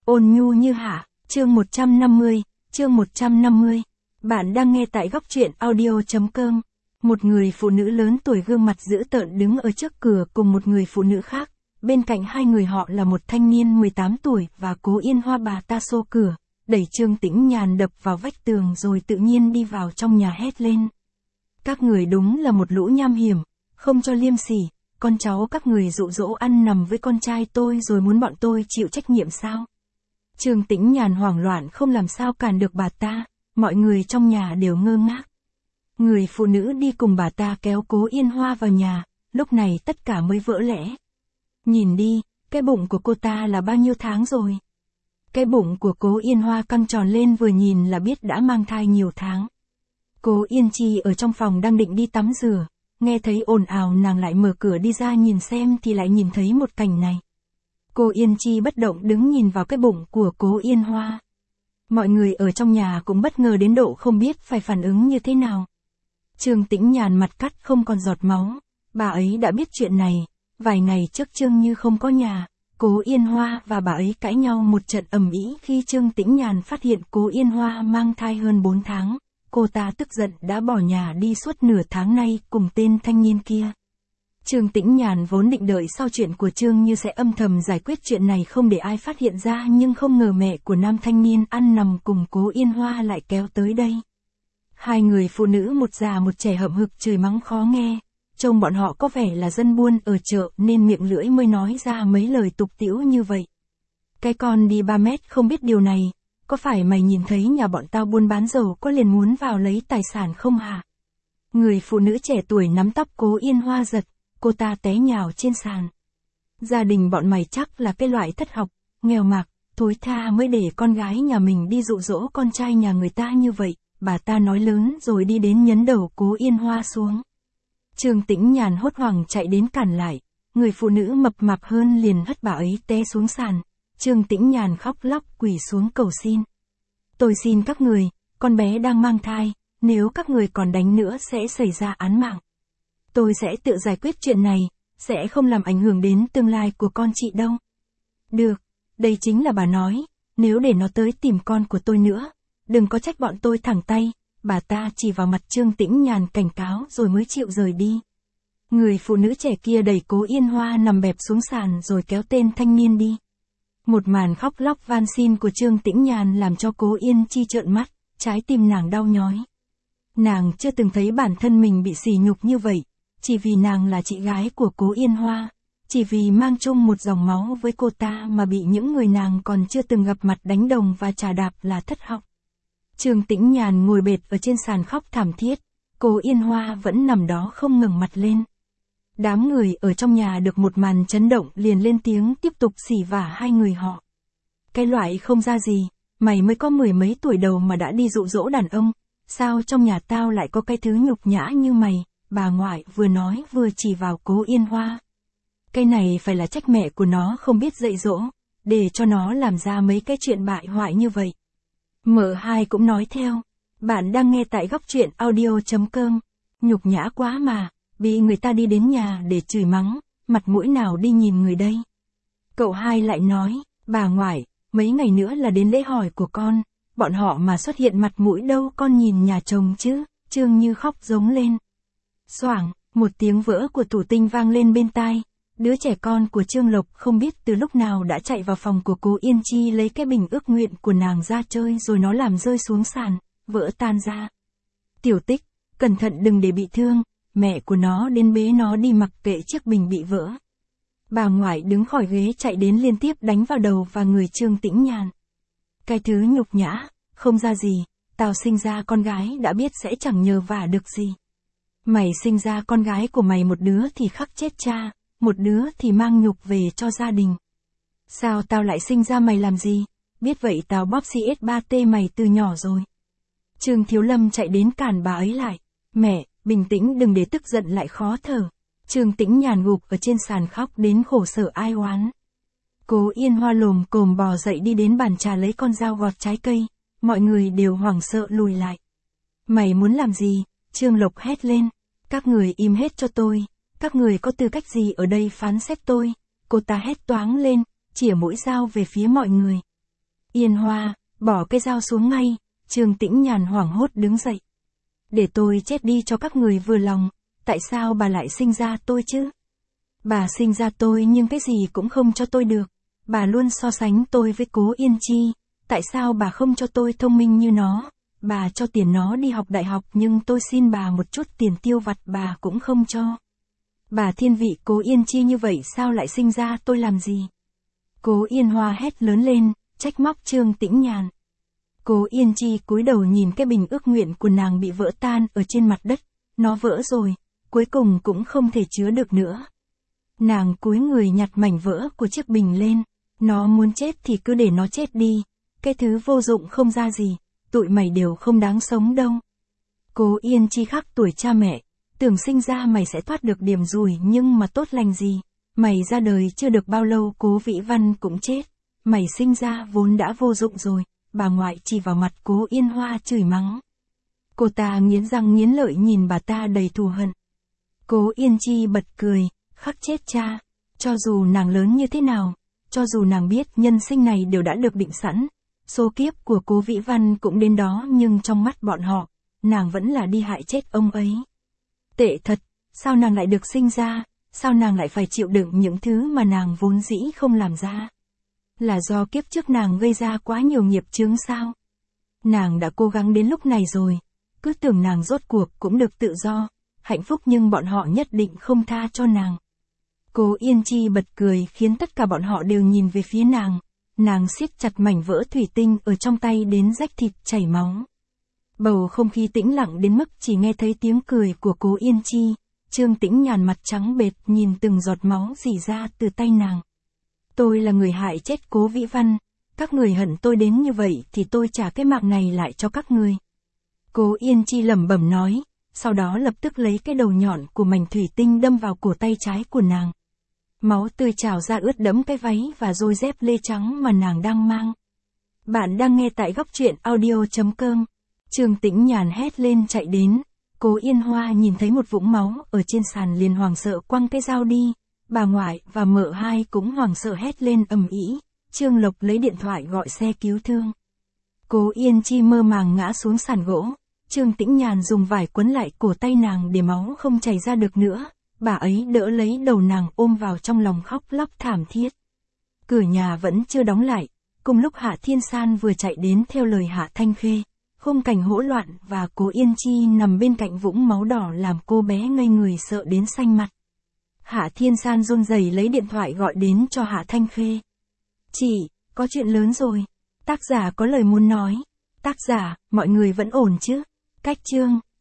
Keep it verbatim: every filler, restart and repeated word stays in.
Ôn nhu như hạ, chương một trăm năm mươi, chương một trăm năm mươi. Bạn đang nghe tại góc truyện audio.com. Một người phụ nữ lớn tuổi gương mặt dữ tợn đứng ở trước cửa cùng một người phụ nữ khác. Bên cạnh hai người họ là một thanh niên mười tám tuổi và Cố Yên Hoa. Bà ta xô cửa, đẩy Trương Tĩnh Nhàn đập vào vách tường rồi tự nhiên đi vào trong nhà hét lên. Các người đúng là một lũ nham hiểm, không cho liêm sỉ, con cháu các người dụ dỗ ăn nằm với con trai tôi rồi muốn bọn tôi chịu trách nhiệm sao? Trương Tĩnh Nhàn hoảng loạn không làm sao cản được bà ta, mọi người trong nhà đều ngơ ngác. Người phụ nữ đi cùng bà ta kéo Cố Yên Hoa vào nhà, lúc này tất cả mới vỡ lẽ. Nhìn đi, cái bụng của cô ta là bao nhiêu tháng rồi? Cái bụng của Cố Yên Hoa căng tròn lên vừa nhìn là biết đã mang thai nhiều tháng. Cố Yên Chi ở trong phòng đang định đi tắm rửa, nghe thấy ồn ào nàng lại mở cửa đi ra nhìn xem thì lại nhìn thấy một cảnh này. Cô Yên Chi bất động đứng nhìn vào cái bụng của Cố Yên Hoa. Mọi người ở trong nhà cũng bất ngờ đến độ không biết phải phản ứng như thế nào. Trương Tĩnh Nhàn mặt cắt không còn giọt máu, bà ấy đã biết chuyện này, vài ngày trước Trương Như không có nhà, Cố Yên Hoa và bà ấy cãi nhau một trận ầm ĩ khi Trương Tĩnh Nhàn phát hiện Cố Yên Hoa mang thai hơn bốn tháng. Cô ta tức giận đã bỏ nhà đi suốt nửa tháng nay cùng tên thanh niên kia. Trương Tĩnh Nhàn vốn định đợi sau chuyện của Trương Như sẽ âm thầm giải quyết chuyện này không để ai phát hiện ra, nhưng không ngờ mẹ của nam thanh niên ăn nằm cùng Cố Yên Hoa lại kéo tới đây. Hai người phụ nữ một già một trẻ hậm hực chửi mắng khó nghe, trông bọn họ có vẻ là dân buôn ở chợ nên miệng lưỡi mới nói ra mấy lời tục tĩu như vậy. Cái con đi ba mét không biết điều này, có phải mày nhìn thấy nhà bọn tao buôn bán dầu có liền muốn vào lấy tài sản không hả? Người phụ nữ trẻ tuổi nắm tóc Cố Yên Hoa giật, cô ta té nhào trên sàn. Gia đình bọn mày chắc là cái loại thất học, nghèo mạt, thối tha mới để con gái nhà mình đi dụ dỗ con trai nhà người ta như vậy, bà ta nói lớn rồi đi đến nhấn đầu Cố Yên Hoa xuống. Trương Tĩnh Nhàn hốt hoảng chạy đến cản lại, người phụ nữ mập mạp hơn liền hất bà ấy té xuống sàn. Trương Tĩnh Nhàn khóc lóc quỳ xuống cầu xin. Tôi xin các người, con bé đang mang thai, nếu các người còn đánh nữa sẽ xảy ra án mạng. Tôi sẽ tự giải quyết chuyện này, sẽ không làm ảnh hưởng đến tương lai của con chị đâu. Được, đây chính là bà nói, nếu để nó tới tìm con của tôi nữa, đừng có trách bọn tôi thẳng tay, bà ta chỉ vào mặt Trương Tĩnh Nhàn cảnh cáo rồi mới chịu rời đi. Người phụ nữ trẻ kia đẩy Cố Yên Hoa nằm bẹp xuống sàn rồi kéo tên thanh niên đi. Một màn khóc lóc van xin của Trương Tĩnh Nhàn làm cho Cố Yên Chi trợn mắt, trái tim nàng đau nhói. Nàng chưa từng thấy bản thân mình bị sỉ nhục như vậy, chỉ vì nàng là chị gái của Cố Yên Hoa, chỉ vì mang chung một dòng máu với cô ta mà bị những người nàng còn chưa từng gặp mặt đánh đồng và trà đạp là thất học. Trương Tĩnh Nhàn ngồi bệt ở trên sàn khóc thảm thiết, Cố Yên Hoa vẫn nằm đó không ngẩng mặt lên. Đám người ở trong nhà được một màn chấn động liền lên tiếng tiếp tục xỉ vả hai người họ. Cái loại không ra gì, mày mới có mười mấy tuổi đầu mà đã đi dụ dỗ đàn ông, sao trong nhà tao lại có cái thứ nhục nhã như mày, bà ngoại vừa nói vừa chỉ vào Cố Yên Hoa. Cái này phải là trách mẹ của nó không biết dạy dỗ, để cho nó làm ra mấy cái chuyện bại hoại như vậy. Mợ hai cũng nói theo, bạn đang nghe tại góc truyện audio.com, nhục nhã quá mà. Bị người ta đi đến nhà để chửi mắng, mặt mũi nào đi nhìn người đây. Cậu hai lại nói, bà ngoại, mấy ngày nữa là đến lễ hỏi của con, bọn họ mà xuất hiện mặt mũi đâu con nhìn nhà chồng chứ. Trương Như khóc giống lên. Xoảng, một tiếng vỡ của tủ tinh vang lên bên tai, đứa trẻ con của Trương Lộc không biết từ lúc nào đã chạy vào phòng của Cố Yên Chi lấy cái bình ước nguyện của nàng ra chơi rồi nó làm rơi xuống sàn, vỡ tan ra. Tiểu Tích, cẩn thận đừng để bị thương. Mẹ của nó đến bế nó đi mặc kệ chiếc bình bị vỡ. Bà ngoại đứng khỏi ghế chạy đến liên tiếp đánh vào đầu và người Trương Tĩnh Nhàn. Cái thứ nhục nhã, không ra gì, tao sinh ra con gái đã biết sẽ chẳng nhờ vả được gì. Mày sinh ra con gái của mày một đứa thì khắc chết cha, một đứa thì mang nhục về cho gia đình. Sao tao lại sinh ra mày làm gì, biết vậy tao bóp xê ét ba tê mày từ nhỏ rồi. Trương Thiếu Lâm chạy đến cản bà ấy lại. Mẹ, bình tĩnh đừng để tức giận lại khó thở. Trương Tĩnh Nhàn gục ở trên sàn khóc đến khổ sở ai oán. Cố Yên Hoa lồm cồm bò dậy đi đến bàn trà lấy con dao gọt trái cây, mọi người đều hoảng sợ lùi lại. Mày muốn làm gì? Trương Lộc hét lên. Các người im hết cho tôi, các người có tư cách gì ở đây phán xét tôi? Cô ta hét toáng lên, chĩa mũi dao về phía mọi người. Yên Hoa, bỏ cái dao xuống ngay, Trương Tĩnh Nhàn hoảng hốt đứng dậy. Để tôi chết đi cho các người vừa lòng, tại sao bà lại sinh ra tôi chứ? Bà sinh ra tôi nhưng cái gì cũng không cho tôi được. Bà luôn so sánh tôi với Cố Yên Chi, tại sao bà không cho tôi thông minh như nó? Bà cho tiền nó đi học đại học nhưng tôi xin bà một chút tiền tiêu vặt bà cũng không cho. Bà thiên vị Cố Yên Chi như vậy sao lại sinh ra tôi làm gì? Cố Yên Hoa hét lớn lên, trách móc Trương Tĩnh Nhàn. Cố Yên Chi cúi đầu nhìn cái bình ước nguyện của nàng bị vỡ tan ở trên mặt đất, nó vỡ rồi, cuối cùng cũng không thể chứa được nữa. Nàng cúi người nhặt mảnh vỡ của chiếc bình lên, nó muốn chết thì cứ để nó chết đi, cái thứ vô dụng không ra gì, tụi mày đều không đáng sống đâu. Cố Yên Chi khắc tuổi cha mẹ, tưởng sinh ra mày sẽ thoát được điểm rủi nhưng mà tốt lành gì, mày ra đời chưa được bao lâu Cố Vĩ Văn cũng chết, mày sinh ra vốn đã vô dụng rồi, bà ngoại chỉ vào mặt Cố Yên Hoa chửi mắng. Cô ta nghiến răng nghiến lợi nhìn bà ta đầy thù hận. Cố Yên Chi bật cười, khắc chết cha, cho dù nàng lớn như thế nào, cho dù nàng biết nhân sinh này đều đã được định sẵn, số kiếp của Cố Vĩ Văn cũng đến đó nhưng trong mắt bọn họ, nàng vẫn là đi hại chết ông ấy. Tệ thật, sao nàng lại được sinh ra, sao nàng lại phải chịu đựng những thứ mà nàng vốn dĩ không làm ra? Là do kiếp trước nàng gây ra quá nhiều nghiệp chướng sao? Nàng đã cố gắng đến lúc này rồi, cứ tưởng nàng rốt cuộc cũng được tự do, hạnh phúc nhưng bọn họ nhất định không tha cho nàng. Cố Yên Chi bật cười khiến tất cả bọn họ đều nhìn về phía nàng, nàng siết chặt mảnh vỡ thủy tinh ở trong tay đến rách thịt chảy máu. Bầu không khí tĩnh lặng đến mức chỉ nghe thấy tiếng cười của Cố Yên Chi, Trương Tĩnh Nhàn mặt trắng bệch nhìn từng giọt máu rỉ ra từ tay nàng. Tôi là người hại chết Cố Vĩ Văn, các người hận tôi đến như vậy thì tôi trả cái mạng này lại cho các người. Cố Yên Chi lẩm bẩm nói, sau đó lập tức lấy cái đầu nhọn của mảnh thủy tinh đâm vào cổ tay trái của nàng. Máu tươi trào ra ướt đẫm cái váy và đôi dép lê trắng mà nàng đang mang. Bạn đang nghe tại góc truyện audio chấm com. Trương Tĩnh Nhàn hét lên chạy đến. Cố Yên Hoa nhìn thấy một vũng máu ở trên sàn liền hoảng sợ quăng cái dao đi. Bà ngoại và mợ hai cũng hoảng sợ hét lên ầm ĩ. Trương Lộc lấy điện thoại gọi xe cứu thương. Cố Yên Chi mơ màng ngã xuống sàn gỗ. Trương Tĩnh Nhàn dùng vải quấn lại cổ tay nàng để máu không chảy ra được nữa. Bà ấy đỡ lấy đầu nàng ôm vào trong lòng khóc lóc thảm thiết. Cửa nhà vẫn chưa đóng lại. Cùng lúc Hạ Thiên San vừa chạy đến theo lời Hạ Thanh Khê. Khung cảnh hỗn loạn và Cố Yên Chi nằm bên cạnh vũng máu đỏ làm cô bé ngây người sợ đến xanh mặt. Hạ Thiên San run rẩy lấy điện thoại gọi đến cho Hạ Thanh Khê. Chị, có chuyện lớn rồi. Tác giả có lời muốn nói. Tác giả, mọi người vẫn ổn chứ? Cách chương.